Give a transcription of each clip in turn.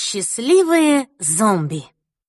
Счастливые зомби.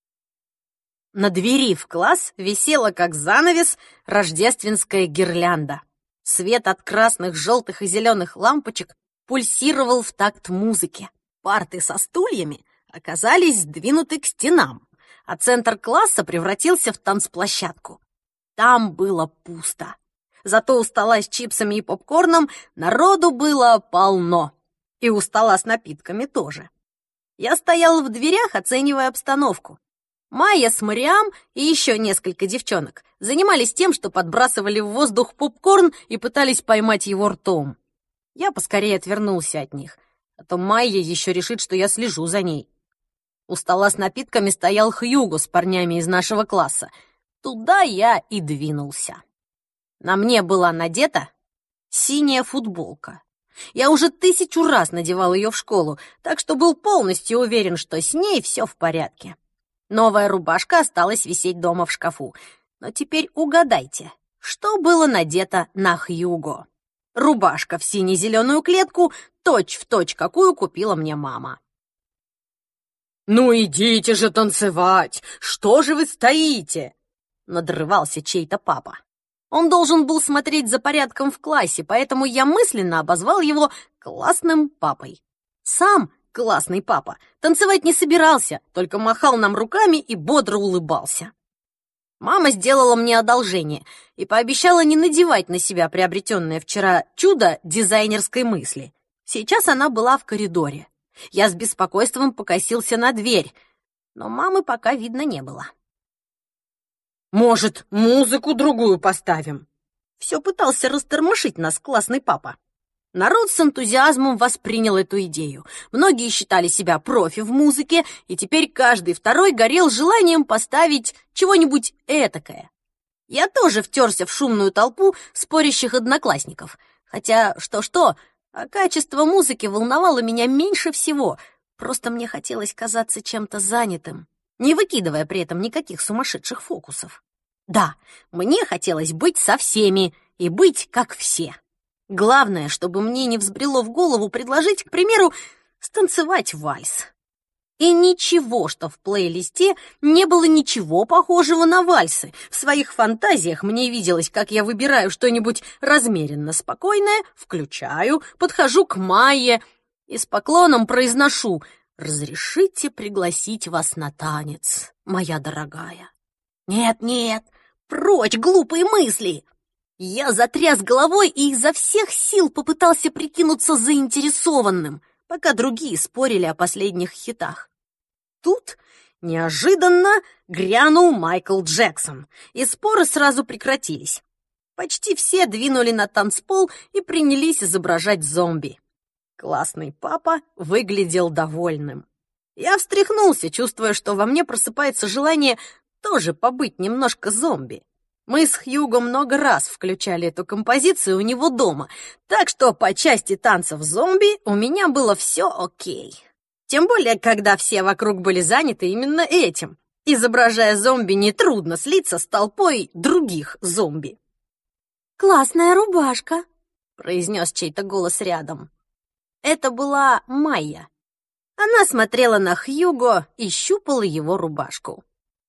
На двери в класс висела, как занавес, рождественская гирлянда. Свет от красных, желтых и зеленых лампочек пульсировал в такт музыки. Парты со стульями оказались сдвинуты к стенам, а центр класса превратился в танцплощадку. Там было пусто. Зато у стола с чипсами и попкорном народу было полно. И у стола с напитками тоже. Я стояла в дверях, оценивая обстановку. Майя с Мариам и еще несколько девчонок занимались тем, что подбрасывали в воздух попкорн и пытались поймать его ртом. Я поскорее отвернулся от них, а то Майя еще решит, что я слежу за ней. У стола с напитками стоял Хьюго с парнями из нашего класса. Туда я и двинулся. На мне была надета синяя футболка. Я уже 1000 раз надевал ее в школу, так что был полностью уверен, что с ней все в порядке. Новая рубашка осталась висеть дома в шкафу. Но теперь угадайте, что было надето на Хьюго? Рубашка в сине-зеленую клетку, точь-в-точь, какую купила мне мама. «Ну идите же танцевать! Что же вы стоите?» Надрывался чей-то папа. Он должен был смотреть за порядком в классе, поэтому я мысленно обозвал его классным папой. Сам классный папа танцевать не собирался, только махал нам руками и бодро улыбался. Мама сделала мне одолжение и пообещала не надевать на себя приобретенное вчера чудо дизайнерской мысли. Сейчас она была в коридоре. Я с беспокойством покосился на дверь, но мамы пока видно не было. «Может, музыку другую поставим?» Все пытался растормошить нас классный папа. Народ с энтузиазмом воспринял эту идею. Многие считали себя профи в музыке, и теперь каждый второй горел желанием поставить чего-нибудь этакое. Я тоже втерся в шумную толпу спорящих одноклассников. Хотя что-что, а качество музыки волновало меня меньше всего. Просто мне хотелось казаться чем-то занятым, не выкидывая при этом никаких сумасшедших фокусов. Да, мне хотелось быть со всеми и быть как все. Главное, чтобы мне не взбрело в голову предложить, к примеру, станцевать вальс. И ничего, что в плейлисте не было ничего похожего на вальсы. В своих фантазиях мне виделось, как я выбираю что-нибудь размеренно спокойное, включаю, подхожу к Майе и с поклоном произношу: «Разрешите пригласить вас на танец, моя дорогая». Нет, прочь глупые мысли! Я затряс головой и изо всех сил попытался прикинуться заинтересованным, пока другие спорили о последних хитах. Тут неожиданно грянул Майкл Джексон, и споры сразу прекратились. Почти все двинули на танцпол и принялись изображать зомби. Классный папа выглядел довольным. Я встряхнулся, чувствуя, что во мне просыпается желание тоже побыть немножко зомби. Мы с Хьюго много раз включали эту композицию у него дома, так что по части танцев зомби у меня было все окей. Тем более, когда все вокруг были заняты именно этим. Изображая зомби, нетрудно слиться с толпой других зомби. «Классная рубашка», — произнес чей-то голос рядом. Это была Майя. Она смотрела на Хьюго и щупала его рубашку.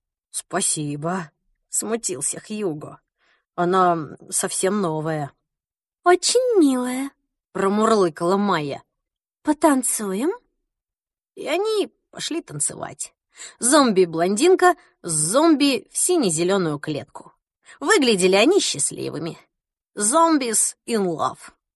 «Спасибо», — смутился Хьюго. «Она совсем новая». «Очень милая», — промурлыкала Майя. «Потанцуем?» И они пошли танцевать. Зомби-блондинка с зомби в сине-зеленую клетку. Выглядели они счастливыми. Zombies in love.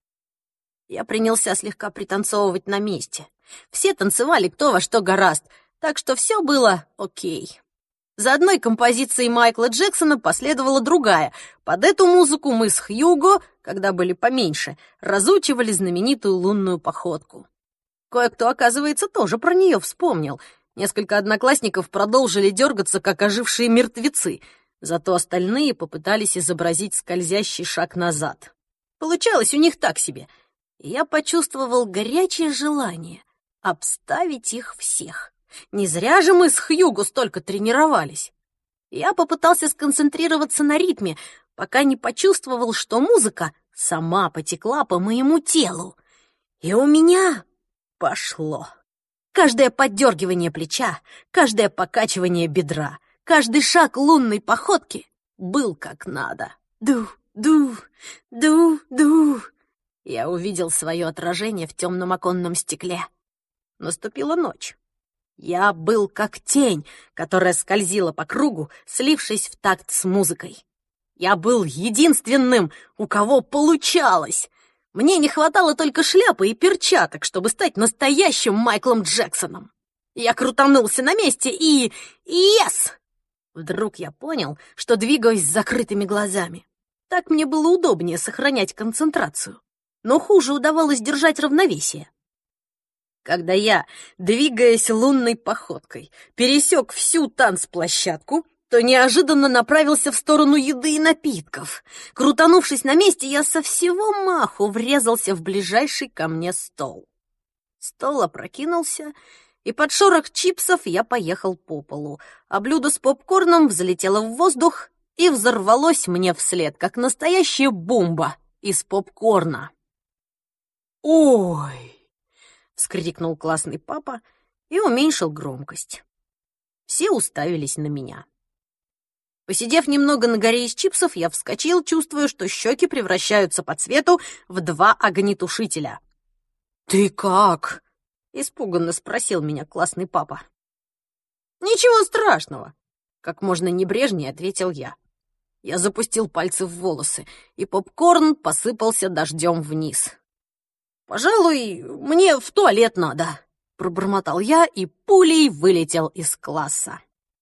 Я принялся слегка пританцовывать на месте. Все танцевали кто во что горазд, так что все было окей. За одной композицией Майкла Джексона последовала другая. Под эту музыку мы с Хьюго, когда были поменьше, разучивали знаменитую лунную походку. Кое-кто, оказывается, тоже про нее вспомнил. Несколько одноклассников продолжили дергаться, как ожившие мертвецы, зато остальные попытались изобразить скользящий шаг назад. Получалось у них так себе. И я почувствовал горячее желание обставить их всех. Не зря же мы с Хьюго столько тренировались. Я попытался сконцентрироваться на ритме, пока не почувствовал, что музыка сама потекла по моему телу. И у меня пошло. Каждое поддергивание плеча, каждое покачивание бедра, каждый шаг лунной походки был как надо. Ду, ду, ду, ду. Я увидел свое отражение в темном оконном стекле. Наступила ночь. Я был как тень, которая скользила по кругу, слившись в такт с музыкой. Я был единственным, у кого получалось. Мне не хватало только шляпы и перчаток, чтобы стать настоящим Майклом Джексоном. Я крутанулся на месте и... Yes! Вдруг я понял, что двигаюсь с закрытыми глазами. Так мне было удобнее сохранять концентрацию. Но хуже удавалось держать равновесие. Когда я, двигаясь лунной походкой, пересек всю танцплощадку, то неожиданно направился в сторону еды и напитков. Крутанувшись на месте, я со всего маху врезался в ближайший ко мне стол. Стол опрокинулся, и под шорох чипсов я поехал по полу, а блюдо с попкорном взлетело в воздух и взорвалось мне вслед, как настоящая бомба из попкорна. «Ой!» — вскрикнул классный папа и уменьшил громкость. Все уставились на меня. Посидев немного на горе из чипсов, я вскочил, чувствуя, что щеки превращаются по цвету в 2 огнетушителя. «Ты как?» — испуганно спросил меня классный папа. «Ничего страшного», — как можно небрежнее ответил я. Я запустил пальцы в волосы, и попкорн посыпался дождем вниз. «Пожалуй, мне в туалет надо», — пробормотал я и пулей вылетел из класса.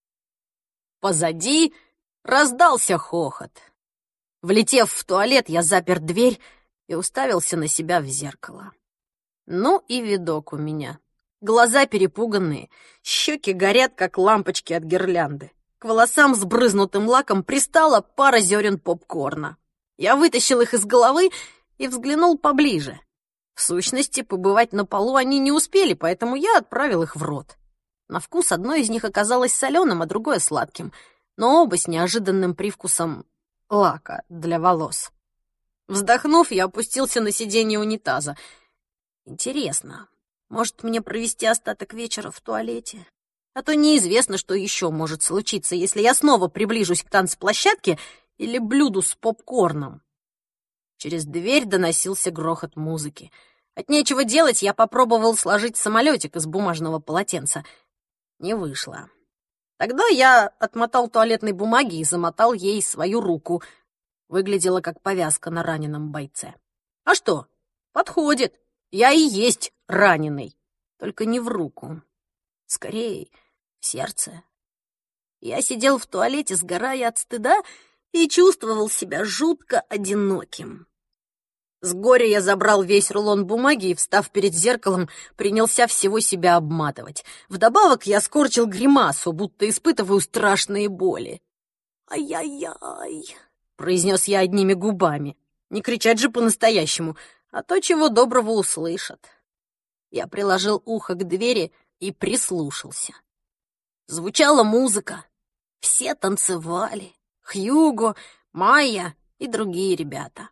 Позади раздался хохот. Влетев в туалет, я запер дверь и уставился на себя в зеркало. Ну и видок у меня. Глаза перепуганные, щеки горят, как лампочки от гирлянды. К волосам с брызнутым лаком пристала пара зерен попкорна. Я вытащил их из головы и взглянул поближе. В сущности, побывать на полу они не успели, поэтому я отправил их в рот. На вкус одно из них оказалось соленым, а другое сладким, но оба с неожиданным привкусом лака для волос. Вздохнув, я опустился на сиденье унитаза. Интересно, может, мне провести остаток вечера в туалете? А то неизвестно, что еще может случиться, если я снова приближусь к танцплощадке или блюду с попкорном. Через дверь доносился грохот музыки. От нечего делать я попробовал сложить самолетик из бумажного полотенца. Не вышло. Тогда я отмотал туалетной бумаги и замотал ей свою руку. Выглядело как повязка на раненом бойце. А что? Подходит. Я и есть раненый. Только не в руку. Скорее, в сердце. Я сидел в туалете, сгорая от стыда, и чувствовал себя жутко одиноким. С горя я забрал весь рулон бумаги и, встав перед зеркалом, принялся всего себя обматывать. Вдобавок я скорчил гримасу, будто испытываю страшные боли. «Ай-яй-яй», — произнес я одними губами. Не кричать же по-настоящему, а то чего доброго услышат. Я приложил ухо к двери и прислушался. Звучала музыка. Все танцевали. Хьюго, Майя и другие ребята.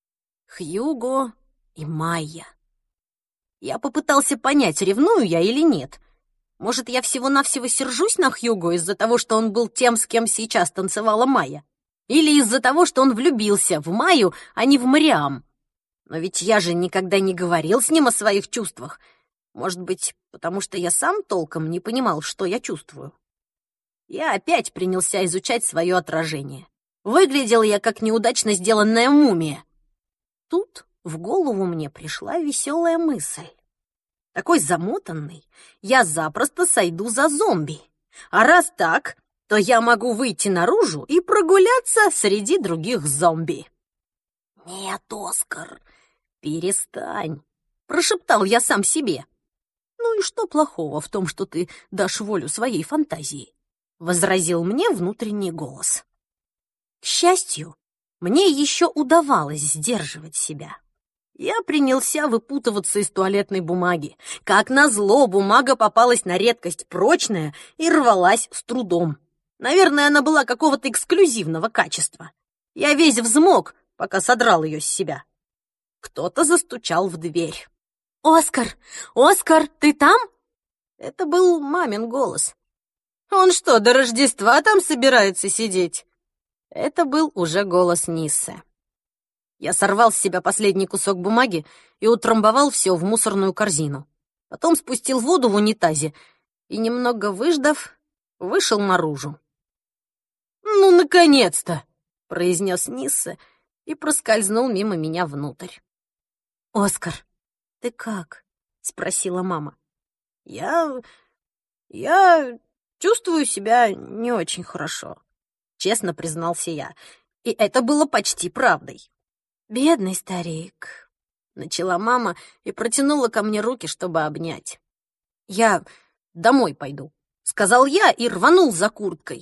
Хьюго и Майя. Я попытался понять, ревную я или нет. Может, я всего-навсего сержусь на Хьюго из-за того, что он был тем, с кем сейчас танцевала Майя? Или из-за того, что он влюбился в Майю, а не в Мариам? Но ведь я же никогда не говорил с ним о своих чувствах. Может быть, потому что я сам толком не понимал, что я чувствую. Я опять принялся изучать свое отражение. Выглядел я как неудачно сделанная мумия. Тут в голову мне пришла веселая мысль. Такой замотанный, я запросто сойду за зомби. А раз так, то я могу выйти наружу и прогуляться среди других зомби. «Нет, Оскар, перестань», — прошептал я сам себе. «Ну и что плохого в том, что ты дашь волю своей фантазии?» — возразил мне внутренний голос. К счастью, мне еще удавалось сдерживать себя. Я принялся выпутываться из туалетной бумаги. Как назло, бумага попалась на редкость прочная и рвалась с трудом. Наверное, она была какого-то эксклюзивного качества. Я весь взмок, пока содрал ее с себя. Кто-то застучал в дверь. «Оскар! Оскар, ты там?» Это был мамин голос. Он что, до Рождества там собирается сидеть? Это был уже голос Ниссы. Я сорвал с себя последний кусок бумаги и утрамбовал все в мусорную корзину. Потом спустил воду в унитазе и, немного выждав, вышел наружу. «Ну, наконец-то!» — произнес Нисса и проскользнул мимо меня внутрь. «Оскар, ты как?» — спросила мама. «Я чувствую себя не очень хорошо», — честно признался я. И это было почти правдой. «Бедный старик», — начала мама и протянула ко мне руки, чтобы обнять. «Я домой пойду», — сказал я и рванул за курткой.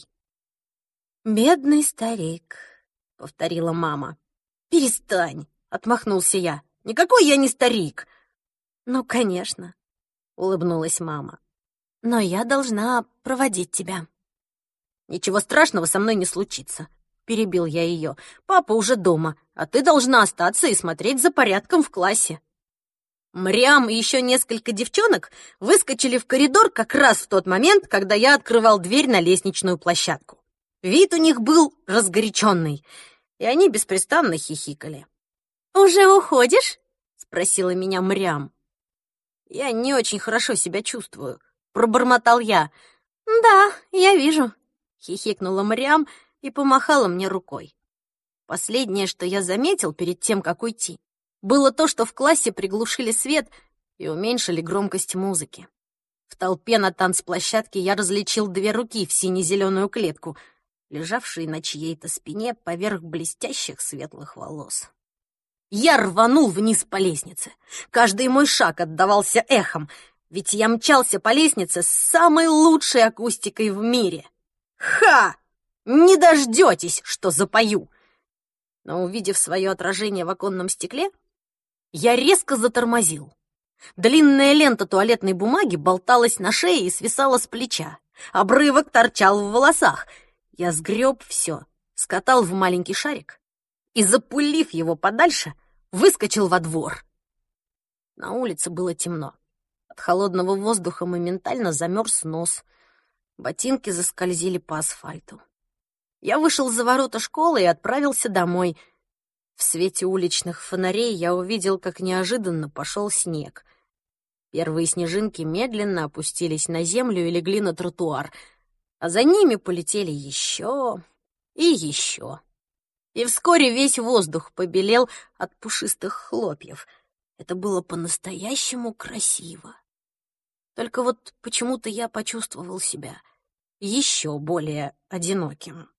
«Бедный старик», — повторила мама. «Перестань», — отмахнулся я. «Никакой я не старик». «Ну, конечно», — улыбнулась мама. «Но я должна проводить тебя». «Ничего страшного со мной не случится», — перебил я ее. «Папа уже дома, а ты должна остаться и смотреть за порядком в классе». Мрям и еще несколько девчонок выскочили в коридор как раз в тот момент, когда я открывал дверь на лестничную площадку. Вид у них был разгоряченный, и они беспрестанно хихикали. «Уже уходишь?» — спросила меня Мрям. «Я не очень хорошо себя чувствую», — пробормотал я. «Да, я вижу», — хихикнула Мрям и помахала мне рукой. Последнее, что я заметил перед тем, как уйти, было то, что в классе приглушили свет и уменьшили громкость музыки. В толпе на танцплощадке я различил две руки в сине-зеленую клетку, лежавшие на чьей-то спине поверх блестящих светлых волос. Я рванул вниз по лестнице. Каждый мой шаг отдавался эхом, ведь я мчался по лестнице с самой лучшей акустикой в мире. Ха! Не дождетесь, что запою! Но, увидев свое отражение в оконном стекле, я резко затормозил. Длинная лента туалетной бумаги болталась на шее и свисала с плеча. Обрывок торчал в волосах. Я сгреб все, скатал в маленький шарик и, запулив его подальше, выскочил во двор. На улице было темно. От холодного воздуха моментально замерз нос. Ботинки заскользили по асфальту. Я вышел за ворота школы и отправился домой. В свете уличных фонарей я увидел, как неожиданно пошел снег. Первые снежинки медленно опустились на землю и легли на тротуар, а за ними полетели еще и еще. И вскоре весь воздух побелел от пушистых хлопьев. Это было по-настоящему красиво. Только вот почему-то я почувствовал себя еще более одиноким.